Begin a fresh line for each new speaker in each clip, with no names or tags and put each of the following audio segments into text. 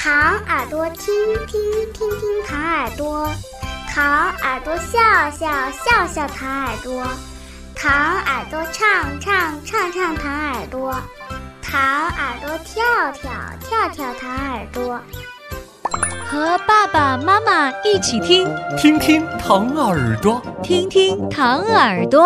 糖耳朵听听听听糖耳朵，糖耳朵笑笑笑笑糖耳朵，糖耳朵唱唱唱唱糖耳朵，糖耳朵跳跳跳跳糖耳朵。
和爸爸妈妈一起听，
听听糖耳朵，
听听糖耳朵。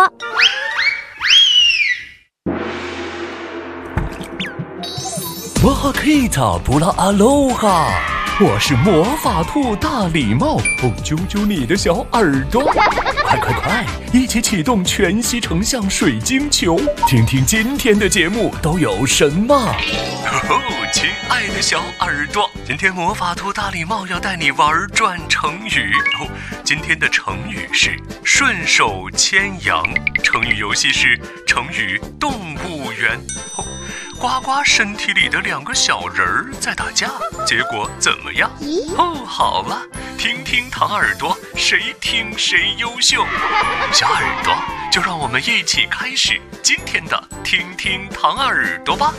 摩哈 Kita 布拉阿罗哈，我是魔法兔大礼帽，揪揪你的小耳朵，快快快，一起启动全息成像水晶球，听听今天的节目都有什么。亲爱的小耳朵，今天魔法兔大礼帽要带你玩转成语今天的成语是顺手牵羊，成语游戏是成语动物园呱呱身体里的两个小人儿在打架，结果怎么样？好了，听听糖耳朵，谁听谁优秀。小耳朵，就让我们一起开始今天的听听糖耳朵吧。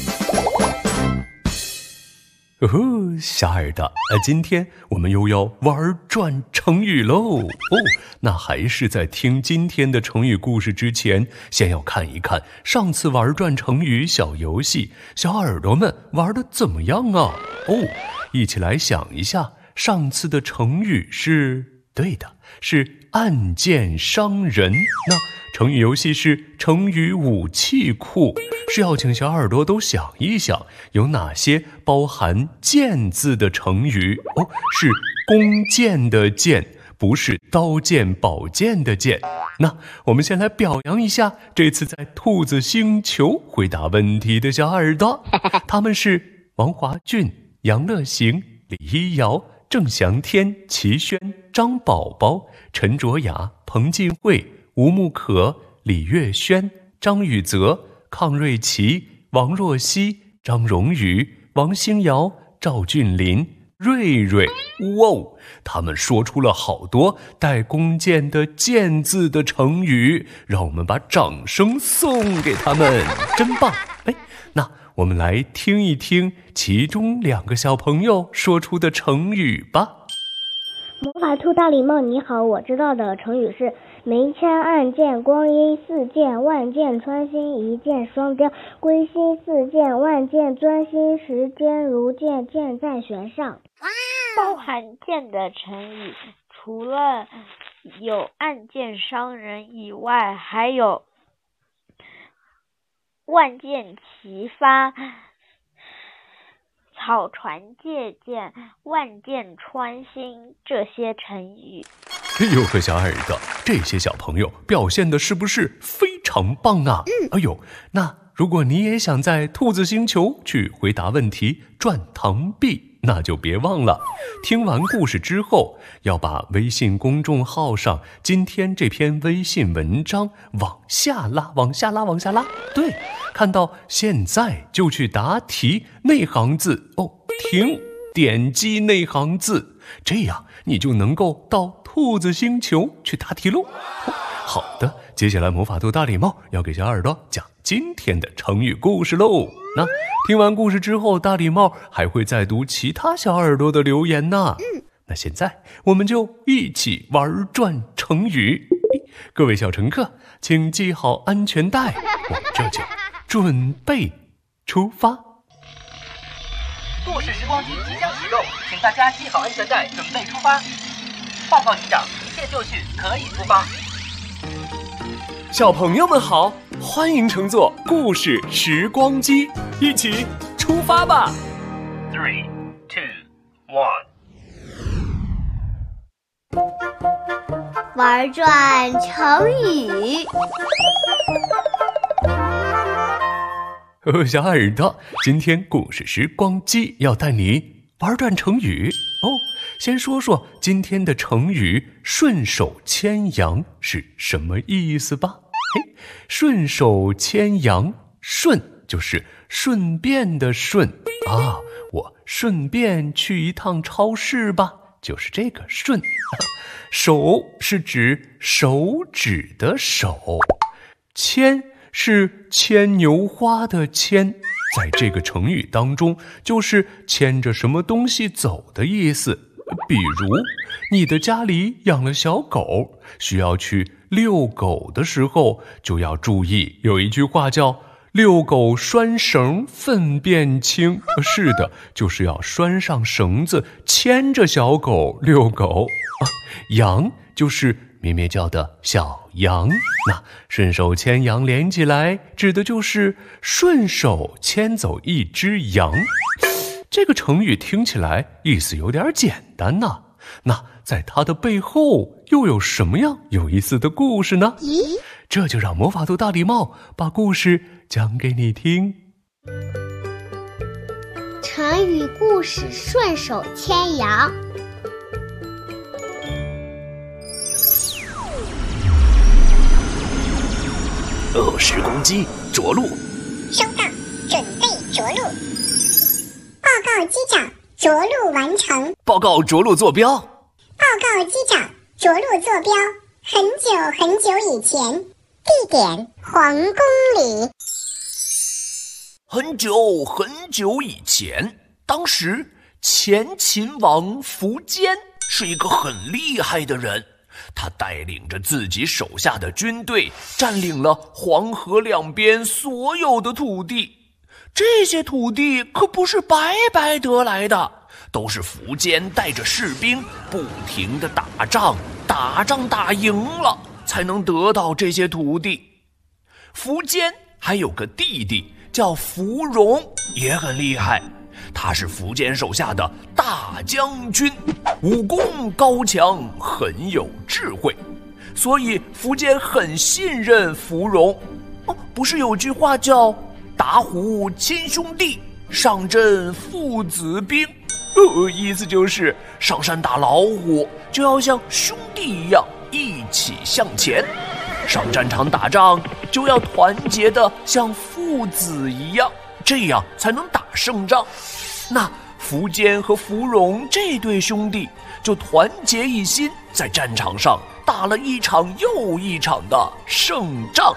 小耳朵，今天我们又要玩转成语喽。那还是在听今天的成语故事之前，先要看一看上次玩转成语小游戏，小耳朵们玩得怎么样啊？一起来想一下，上次的成语是对的，是暗箭伤人。那成语游戏是成语武器库，是要请小耳朵都想一想，有哪些包含剑字的成语是弓箭的箭，不是刀剑宝剑的剑。那我们先来表扬一下这次在兔子星球回答问题的小耳朵，他们是王华俊、杨乐行、李一瑶、郑祥天、齐轩、张宝宝、陈卓雅、彭进慧、吴木可、李月轩、张宇泽、康瑞琪、王若曦、张荣宇、王星瑶、赵俊林、瑞瑞。他们说出了好多带弓箭的箭字的成语，让我们把掌声送给他们，真棒。那我们来听一听其中两个小朋友说出的成语吧。
魔法兔大礼帽你好，我知道的成语是明枪暗箭光阴似箭，万箭穿心一箭双雕，归心似箭万箭钻心，时间如箭箭在弦上。
包含箭的成语除了有暗箭伤人以外，还有万箭齐发、草船借箭、万箭穿心这些成语。
和小耳朵，这些小朋友表现的是不是非常棒啊？那如果你也想在兔子星球去回答问题赚糖币，那就别忘了听完故事之后，要把微信公众号上今天这篇微信文章往下拉，往下拉，往下拉。对，看到现在就去答题，内行字停，点击内行字，这样你就能够到兔子星球去答题喽。好的，接下来魔法兔大礼帽要给小耳朵讲今天的成语故事喽。那听完故事之后，大礼帽还会再读其他小耳朵的留言呢。那现在我们就一起玩转成语。各位小乘客，请系好安全带，我们这就准备出发。
故事时光机即将启动，请大家系好安全带，准备出发。报告机长，一切就绪，可以出发。
小朋友们好，欢迎乘坐故事时光机，一起出发吧。
3、2、1。
玩转成语。
小耳朵，今天故事时光机要带你玩转成语先说说今天的成语顺手牵羊是什么意思吧。顺手牵羊，顺就是顺便的顺啊，我顺便去一趟超市吧，就是这个顺。手是指手指的手，牵是牵牛花的牵， 在这个成语当中，就是牵着什么东西走的意思。比如，你的家里养了小狗，需要去遛狗的时候，就要注意，有一句话叫遛狗拴绳粪便轻。是的，就是要拴上绳子，牵着小狗遛狗。羊就是咩咩叫的小羊，那顺手牵羊连起来，指的就是顺手牵走一只羊。这个成语听起来意思有点简单呐，那在它的背后又有什么样有意思的故事呢？这就让魔法兔大礼帽把故事讲给你听。
成语故事顺手牵羊。
10公鸡着陆。
收到，准备着陆。报告机长，着陆完成。
报告着陆坐标。
报告机长，着陆坐标很久很久以前，地点皇宫里。
很久很久以前，当时前秦王苻坚是一个很厉害的人，他带领着自己手下的军队，占领了黄河两边所有的土地。这些土地可不是白白得来的，都是苻坚带着士兵不停地打仗打赢了，才能得到这些土地。苻坚还有个弟弟叫苻融，也很厉害，他是苻坚手下的大将军，武功高强，很有智慧，所以苻坚很信任苻融。不是有句话叫打虎亲兄弟，上阵父子兵，意思就是上山打老虎就要像兄弟一样一起向前，上战场打仗就要团结的像父子一样，这样才能打胜仗。那苻坚和苻融这对兄弟就团结一心，在战场上打了一场又一场的胜仗。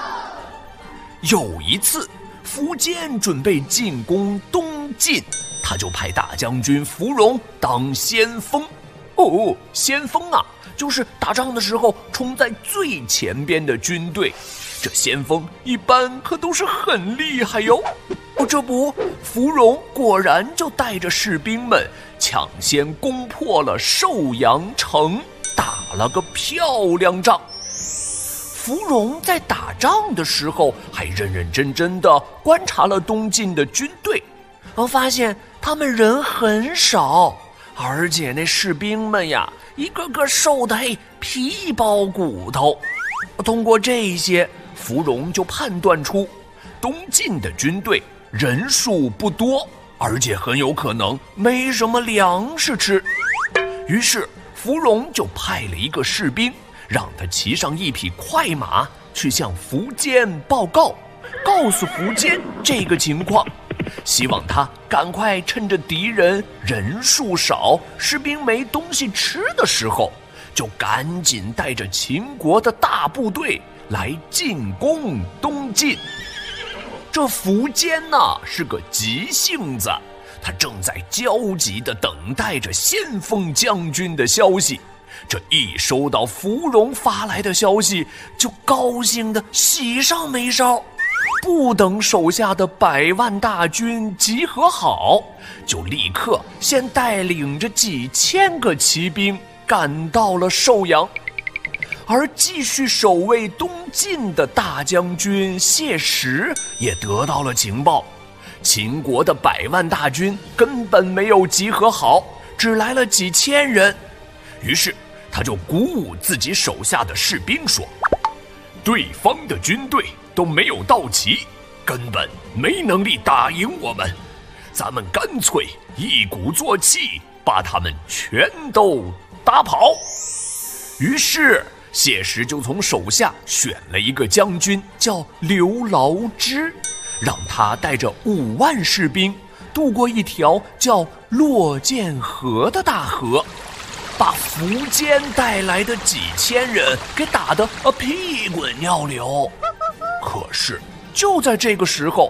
有一次苻坚准备进攻东晋，他就派大将军苻融当先锋。先锋啊，就是打仗的时候冲在最前边的军队，这先锋一般可都是很厉害哟。这不，苻融果然就带着士兵们抢先攻破了寿阳城，打了个漂亮仗。苻融在打仗的时候还认认真真地观察了东晋的军队，发现他们人很少，而且那士兵们呀，一个个瘦得皮包骨头。通过这些，苻融就判断出东晋的军队人数不多，而且很有可能没什么粮食吃。于是苻融就派了一个士兵，让他骑上一匹快马去向苻坚报告，告诉苻坚这个情况，希望他赶快趁着敌人人数少，士兵没东西吃的时候，就赶紧带着秦国的大部队来进攻东晋。这苻坚是个急性子，他正在焦急地等待着先锋将军的消息。这一收到苻融发来的消息，就高兴得喜上眉梢，不等手下的100万大军集合好，就立刻先带领着几千个骑兵赶到了寿阳。而继续守卫东晋的大将军谢石也得到了情报，秦国的100万大军根本没有集合好，只来了几千人。于是他就鼓舞自己手下的士兵说，对方的军队都没有到齐，根本没能力打赢我们，咱们干脆一鼓作气把他们全都打跑。于是谢石就从手下选了一个将军叫刘牢之，让他带着5万士兵渡过一条叫洛涧河的大河，把苻坚带来的几千人给打得屁滚尿流。可是就在这个时候，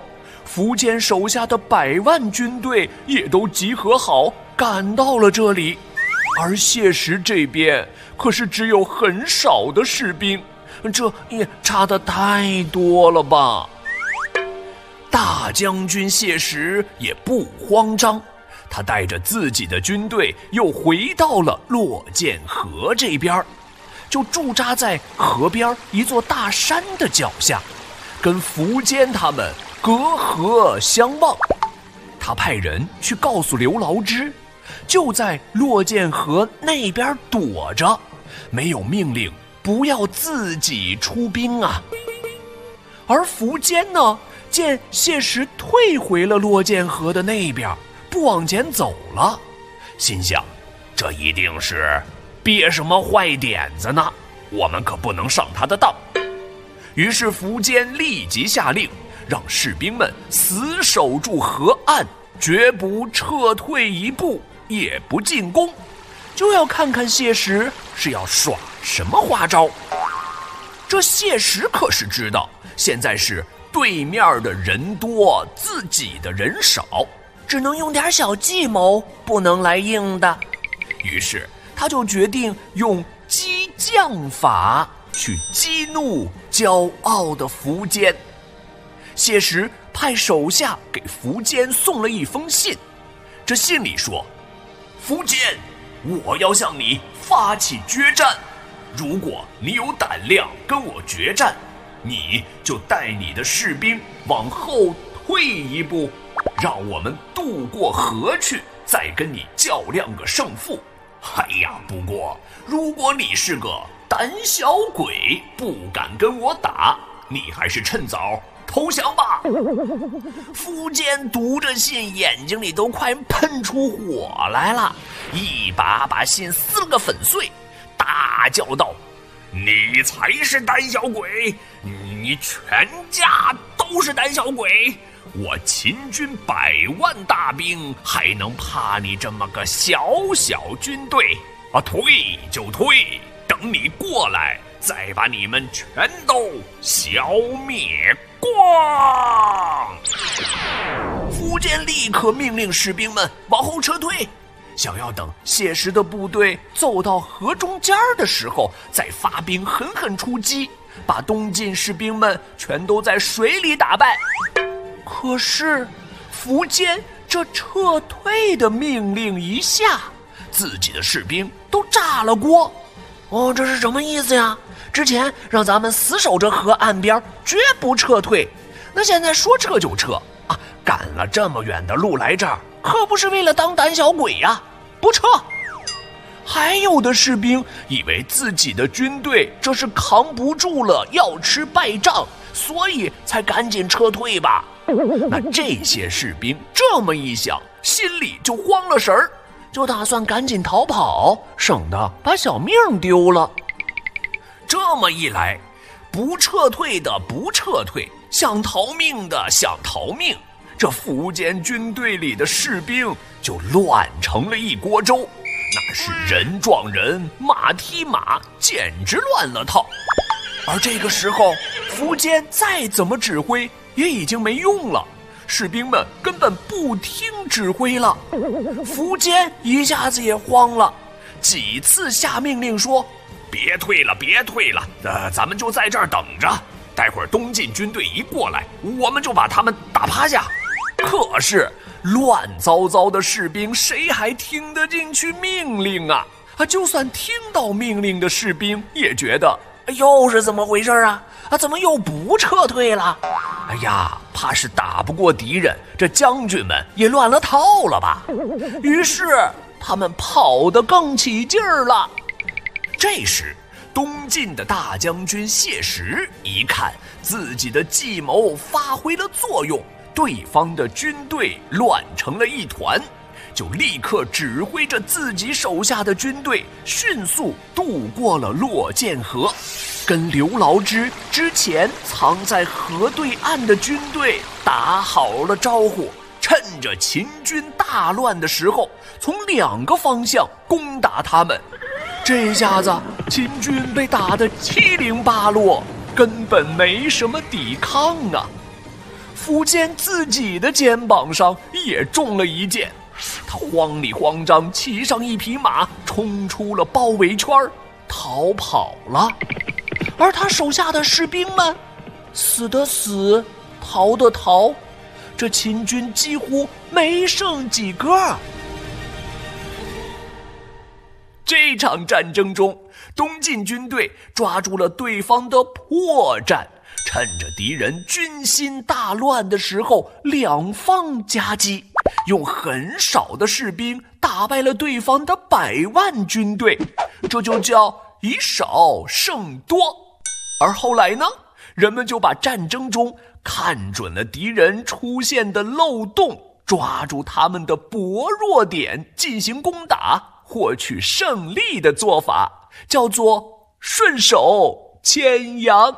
苻坚手下的100万军队也都集合好，赶到了这里。而谢石这边可是只有很少的士兵，这也差得太多了吧。大将军谢石也不慌张，他带着自己的军队又回到了洛涧河这边，就驻扎在河边一座大山的脚下，跟苻坚他们隔河相望。他派人去告诉刘牢之，就在洛涧河那边躲着，没有命令不要自己出兵啊。而苻坚呢，见谢石退回了洛涧河的那边，不往前走了，心想这一定是憋什么坏点子呢，我们可不能上他的当。于是苻坚立即下令，让士兵们死守住河岸，绝不撤退一步，也不进攻，就要看看谢石是要耍什么花招。这谢石可是知道现在是对面的人多，自己的人少，只能用点小计谋，不能来硬的。于是他就决定用激将法去激怒骄傲的苻坚。谢石派手下给苻坚送了一封信，这信里说：苻坚，我要向你发起决战，如果你有胆量跟我决战，你就带你的士兵往后退一步，让我们渡过河去，再跟你较量个胜负。哎呀，不过如果你是个胆小鬼，不敢跟我打，你还是趁早投降吧。苻坚读着信，眼睛里都快喷出火来了，一把把信撕了个粉碎，大叫道：你才是胆小鬼，你全家都是胆小鬼，我秦军100万大兵还能怕你这么个小小军队啊？退就退，等你过来再把你们全都消灭光。苻坚立刻命令士兵们往后撤退，想要等谢石的部队走到河中间的时候，再发兵狠狠出击，把东晋士兵们全都在水里打败。可是苻坚这撤退的命令一下，自己的士兵都炸了锅。这是什么意思呀？之前让咱们死守着河岸边，绝不撤退，那现在说撤就撤啊！赶了这么远的路来这儿，可不是为了当胆小鬼呀，不撤。还有的士兵以为自己的军队这是扛不住了，要吃败仗，所以才赶紧撤退吧。那这些士兵这么一想，心里就慌了神儿，就打算赶紧逃跑，省得把小命丢了。这么一来，不撤退的不撤退，想逃命的想逃命，这苻坚军队里的士兵就乱成了一锅粥，那是人撞人，马踢马，简直乱了套。而这个时候，苻坚再怎么指挥也已经没用了，士兵们根本不听指挥了。苻坚一下子也慌了，几次下命令说：别退了，别退了，咱们就在这儿等着，待会儿东晋军队一过来，我们就把他们打趴下。可是乱糟糟的士兵谁还听得进去命令啊？就算听到命令的士兵也觉得又是怎么回事啊？怎么又不撤退了？哎呀，怕是打不过敌人，这将军们也乱了套了吧？于是他们跑得更起劲儿了。这时东晋的大将军谢石一看自己的计谋发挥了作用，对方的军队乱成了一团，就立刻指挥着自己手下的军队迅速渡过了洛涧河，跟刘牢之之前藏在河对岸的军队打好了招呼，趁着秦军大乱的时候，从2个方向攻打他们。这下子秦军被打得七零八落，根本没什么抵抗啊。 福建自己的肩膀上也中了一箭。他慌里慌张骑上一匹马，冲出了包围圈，逃跑了。而他手下的士兵们，死的死，逃的逃，这秦军几乎没剩几个。这场战争中，东晋军队抓住了对方的破绽，趁着敌人军心大乱的时候，两方夹击，用很少的士兵打败了对方的100万军队，这就叫以少胜多。而后来呢，人们就把战争中看准了敌人出现的漏洞，抓住他们的薄弱点进行攻打，获取胜利的做法叫做顺手牵羊。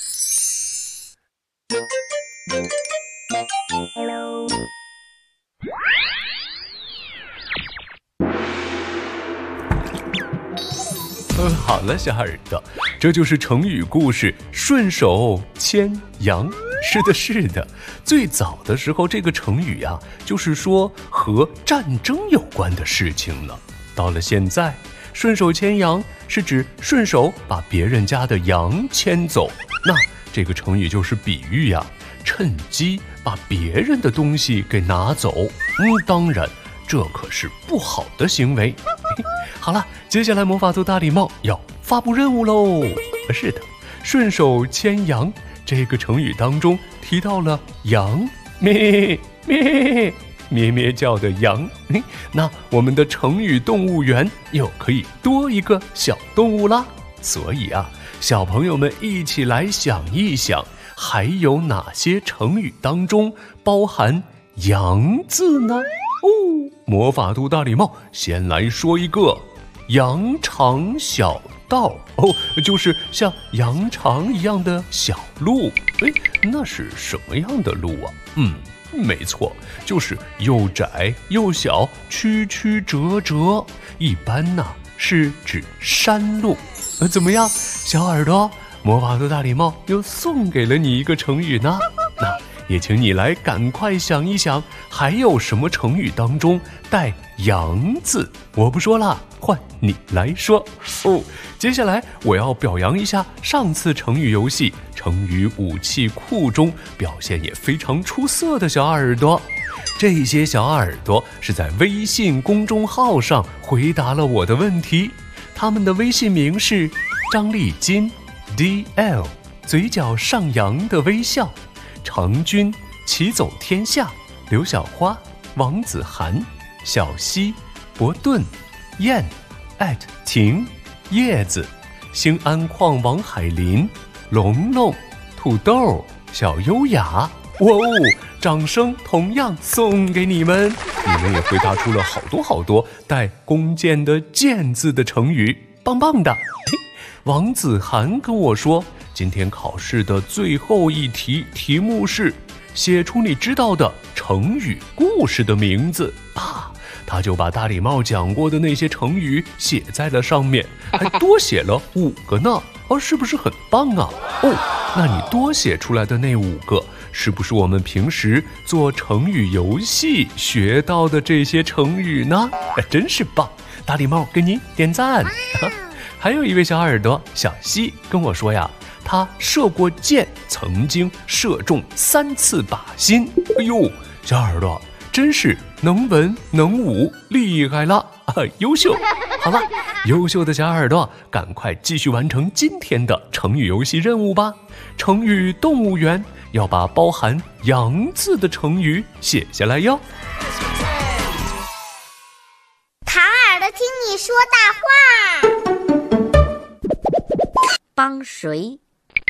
好了，小耳朵，这就是成语故事顺手牵羊。是的，最早的时候这个成语啊，就是说和战争有关的事情了。到了现在，顺手牵羊是指顺手把别人家的羊牵走，那这个成语就是比喻呀，趁机把别人的东西给拿走。当然这可是不好的行为。好了，接下来魔法兔大礼帽要发布任务喽。是的，顺手牵羊这个成语当中提到了羊咩咩咩咩叫的羊，那我们的成语动物园又可以多一个小动物啦。所以啊，小朋友们一起来想一想，还有哪些成语当中包含羊字呢？魔法兔大礼帽先来说一个羊肠小道，就是像羊肠一样的小路。那是什么样的路啊？没错，就是又窄又小，曲曲折折，一般呢是指山路。怎么样，小耳朵，魔法兔大礼帽又送给了你一个成语呢。那也请你来赶快想一想，还有什么成语当中带羊字？我不说了，换你来说。接下来我要表扬一下上次成语游戏成语武器库中表现也非常出色的小耳朵。这些小耳朵是在微信公众号上回答了我的问题，他们的微信名是张丽金 DL 嘴角上扬的微笑，成军骑走天下，刘小花，王子涵，小溪，伯顿，燕婷，叶子，兴安矿王海林，龙龙，土豆，小优雅。掌声同样送给你们，你们也回答出了好多带弓箭的箭字的成语，棒棒的。王子涵跟我说，今天考试的最后一题，题目是写出你知道的成语故事的名字啊，他就把大礼帽讲过的那些成语写在了上面，还多写了5个呢，是不是很棒啊？那你多写出来的那5个，是不是我们平时做成语游戏学到的这些成语呢？真是棒，大礼帽给你点赞。还有一位小耳朵小西跟我说呀，他射过箭，曾经射中3次靶心。小耳朵真是能文能武，厉害了，优秀。好了，优秀的小耳朵，赶快继续完成今天的成语游戏任务吧。成语动物园要把包含羊字的成语写下来哟。
唐耳朵听你说大话。
帮谁？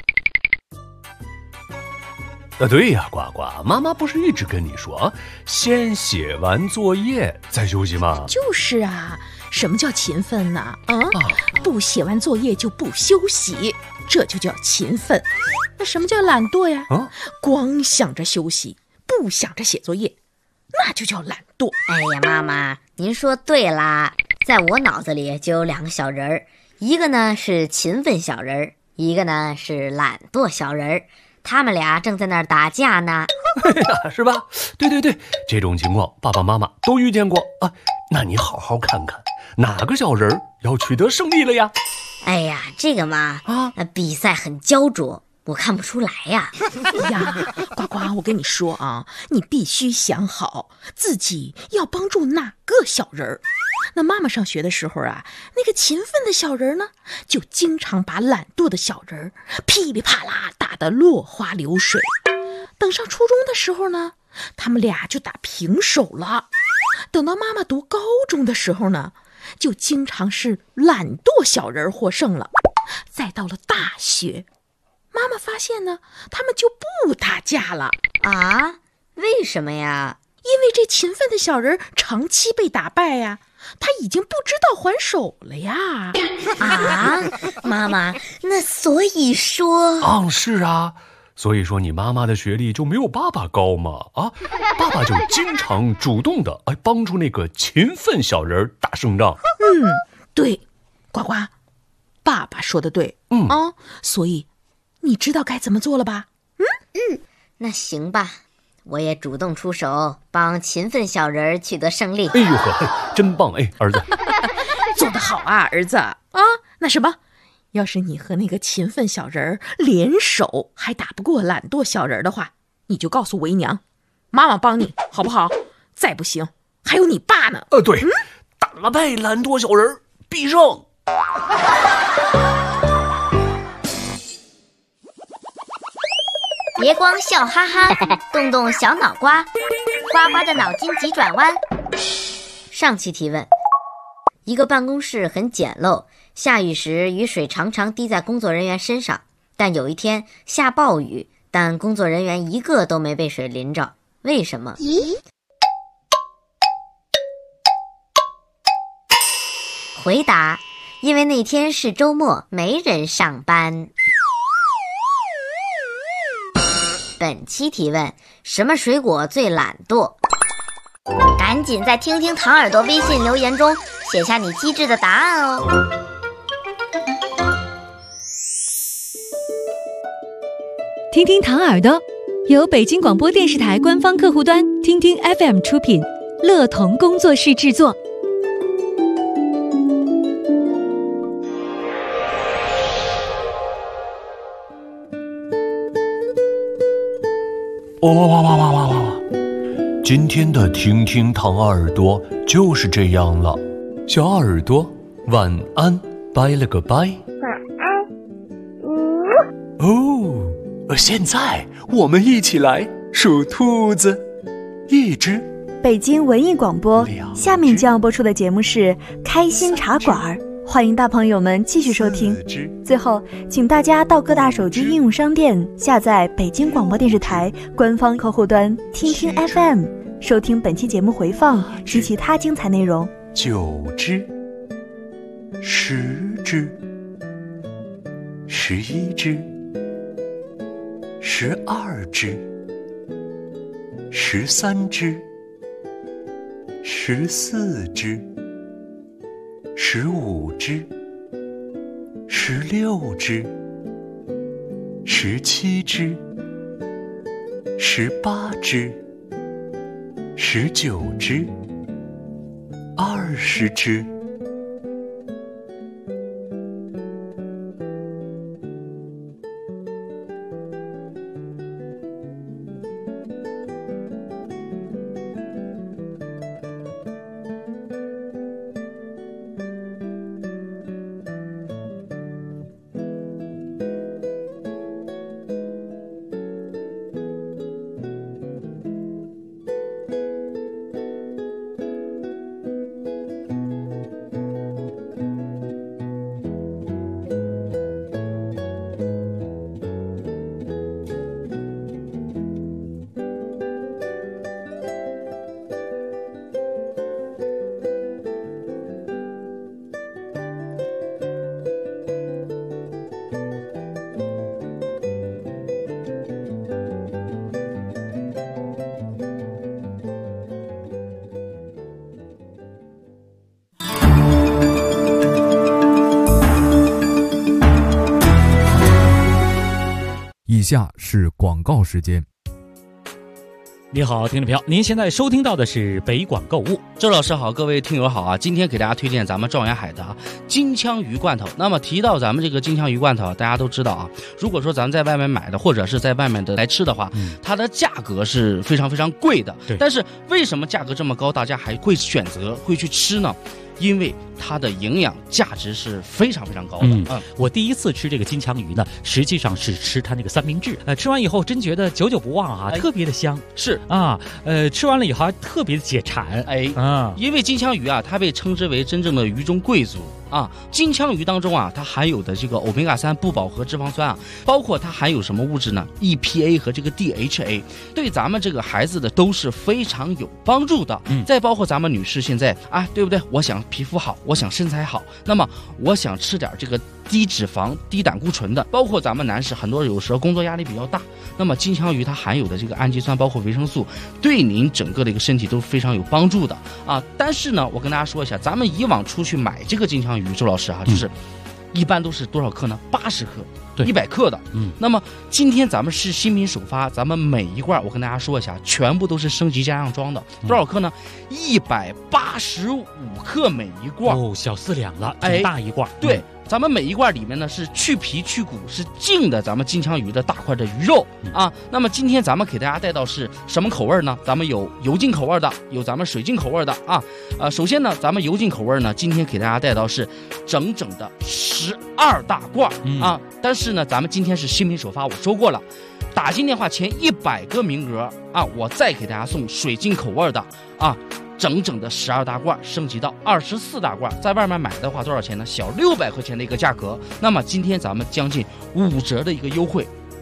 对呀，呱呱，妈妈不是一直跟你说，先写完作业再休息吗？
就是啊，什么叫勤奋呢？不写完作业就不休息，这就叫勤奋。那什么叫懒惰呀？光想着休息，不想着写作业，那就叫懒惰。
哎呀，妈妈，您说对啦，在我脑子里就有2个小人儿，一个呢是勤奋小人儿，一个呢是懒惰小人儿。 他们俩正在那儿打架呢。
是吧？对，这种情况爸爸妈妈都遇见过啊。那你好好看看，哪个小人要取得胜利了呀？
哎呀，这个嘛，比赛很焦灼，我看不出来呀。
呀，呱呱，我跟你说啊，你必须想好自己要帮助哪个小人儿。那妈妈上学的时候啊，那个勤奋的小人呢，就经常把懒惰的小人噼里啪啦打得落花流水。等上初中的时候呢，他们俩就打平手了。等到妈妈读高中的时候呢，就经常是懒惰小人获胜了。再到了大学，妈妈发现呢，他们就不打架了。
啊？为什么呀？
因为这勤奋的小人长期被打败呀，他已经不知道还手了呀。
啊，妈妈，那所以说……
是啊，所以说你妈妈的学历就没有爸爸高嘛？啊，爸爸就经常主动的帮助那个勤奋小人打胜仗。
对，呱呱，爸爸说的对。所以你知道该怎么做了吧？
那行吧，我也主动出手，帮勤奋小人取得胜利。
哎呦呵，真棒哎，儿子。
做得好啊，儿子啊！那什么，要是你和那个勤奋小人联手还打不过懒惰小人的话，你就告诉为娘，妈妈帮你好不好？再不行，还有你爸呢。
对，打败懒惰小人必胜。
别光笑哈哈，动动小脑瓜，呱呱的脑筋急转弯。
上期提问：一个办公室很简陋，下雨时雨水常常滴在工作人员身上，但有一天下暴雨，但工作人员一个都没被水淋着，为什么？回答：因为那天是周末，没人上班。本期提问：什么水果最懒惰？
赶紧在听听糖耳朵微信留言中写下你机智的答案哦。
听听糖耳朵由北京广播电视台官方客户端听听 FM 出品，乐童工作室制作。
哇！今天的听听糖耳朵就是这样了，小耳朵晚安，拜了个拜。
晚安。
现在我们一起来数兔子，一只。
北京文艺广播，下面将要播出的节目是开心茶馆，欢迎大朋友们继续收听。最后，请大家到各大手机应用商店下载北京广播电视台官方客户端听听 FM， 收听本期节目回放及其他精彩内容。
9只，10只，11只，12只，13只，14只，15只，16只，17只，18只，19只，20只。
以下是广告时间。
你好，听众朋友，您现在收听到的是北广购物。
周老师好，各位听友好啊！今天给大家推荐咱们状元海的金枪鱼罐头。那么提到咱们这个金枪鱼罐头，大家都知道啊，如果说咱们在外面买的，或者是在外面的来吃的话，它的价格是非常非常贵的。但是为什么价格这么高，大家还会选择会去吃呢？因为它的营养价值是非常非常高的。
我第一次吃这个金枪鱼呢，实际上是吃它那个三明治。吃完以后真觉得久久不忘啊，特别的香。
是
啊，吃完了以后还特别的解馋。
因为金枪鱼啊，它被称之为真正的鱼中贵族。金枪鱼当中啊，它含有的这个欧米伽3不饱和脂肪酸啊，包括它含有什么物质呢 ？EPA 和这个 DHA， 对咱们这个孩子的都是非常有帮助的。再包括咱们女士现在啊，对不对？我想皮肤好，我想身材好，那么我想吃点这个低脂肪、低胆固醇的。包括咱们男士，很多有时候工作压力比较大，那么金枪鱼它含有的这个氨基酸，包括维生素，对您整个的一个身体都非常有帮助的啊。但是呢，我跟大家说一下，咱们以往出去买这个金枪鱼，周老师啊，就是一般都是多少克呢？80克。100克的。那么今天咱们是新品首发，咱们每一罐我跟大家说一下，全部都是升级加上装的。多少克呢？185克每一罐。
哦，小4两了，挺大一罐。
对。咱们每一罐里面呢是去皮去骨，是净的咱们金枪鱼的大块的鱼肉啊。那么今天咱们给大家带到是什么口味呢？咱们有油浸口味的，有咱们水浸口味的啊。首先呢，咱们油浸口味呢，今天给大家带到是整整的12大罐啊。但是呢，咱们今天是新品首发，我说过了，打进电话前100个名额啊，我再给大家送水浸口味的啊。整整的12大罐升级到24大罐，在外面买的话多少钱呢？小600块钱的一个价格。那么今天咱们将近5折的一个优惠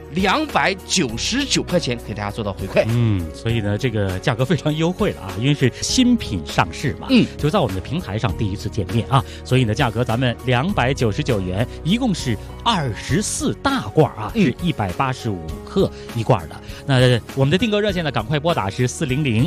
，299块钱给大家做到回馈。
所以呢，这个价格非常优惠了啊，因为是新品上市嘛，就在我们的平台上第一次见面啊，所以呢，价格咱们299元，一共是24大罐啊，是185克一罐的。那我们的订购热线呢，赶快拨打是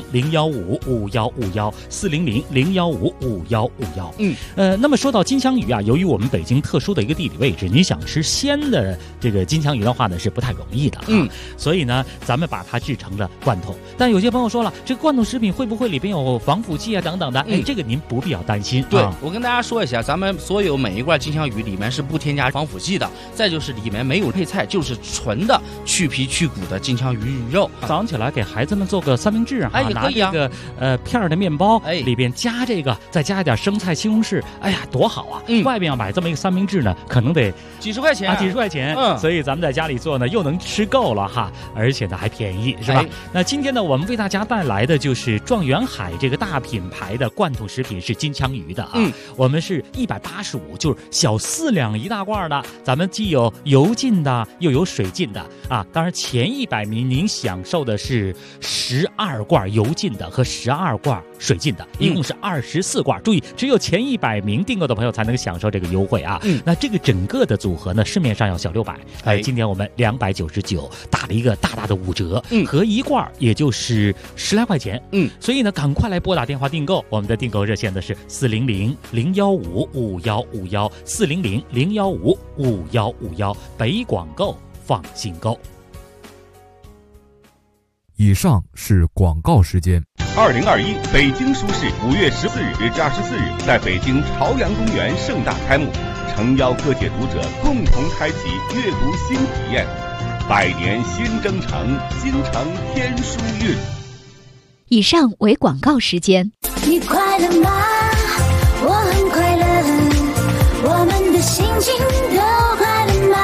400-015-5151，400-015-5151。那么说到金枪鱼啊，由于我们北京特殊的一个地理位置，你想吃鲜的这个金枪鱼的话呢，是不太容易的所以呢，咱们把它制成了罐头。但有些朋友说了，这个罐头食品会不会里边有防腐剂啊等等的？这个您不必要担心。
对，我跟大家说一下，咱们所有每一罐金枪鱼里面是不添加防腐剂的，再就是里面没有配菜，就是纯的去皮去骨的金枪鱼肉。
早上起来给孩子们做个三明治
也可以啊，
拿这个片的面包，里边加这个，再加一点生菜、西红柿，哎呀，多好啊！外边要买这么一个三明治呢，可能得
几十块钱
啊，几十块钱。所以咱们在家里做呢，又能吃够了哈，而且呢还便宜，是吧？那今天呢，我们为大家带来的就是状元海这个大品牌的罐头食品，是金枪鱼的啊。我们是185，就是小4两一大罐的。咱们既有油浸的，又有水浸的啊。当然前100名您享受的是12罐油浸的和12罐水浸的，一共是24罐。注意，只有前100名订购的朋友才能享受这个优惠啊。那这个整个的组合呢，市面上要小600，今天我们299打了一个大大的5折，合一罐也就是10来块钱。所以呢，赶快来拨打电话订购，我们的订购热线的是400-015-5151，400-015-5151，北广购，放心购。
以上是广告时间。
2021北京书市5月14日至24日在北京朝阳公园盛大开幕，诚邀各界读者共同开启阅读新体验。百年新征程，京城天书韵。
以上为广告时间。
你快乐吗？我很快乐，我们的心情都快乐吗？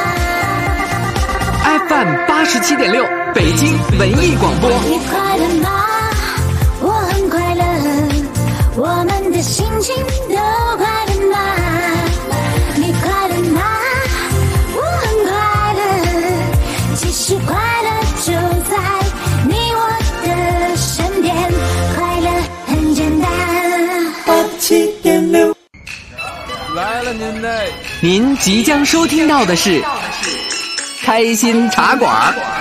FM 87.6北京文艺广播。
你快乐吗？我很快乐，我们的心情都快乐吗？你快乐吗？我很快乐，其实快乐就在你我的身边，快乐很简单。87.6
来了您即将收听到的是开心茶馆。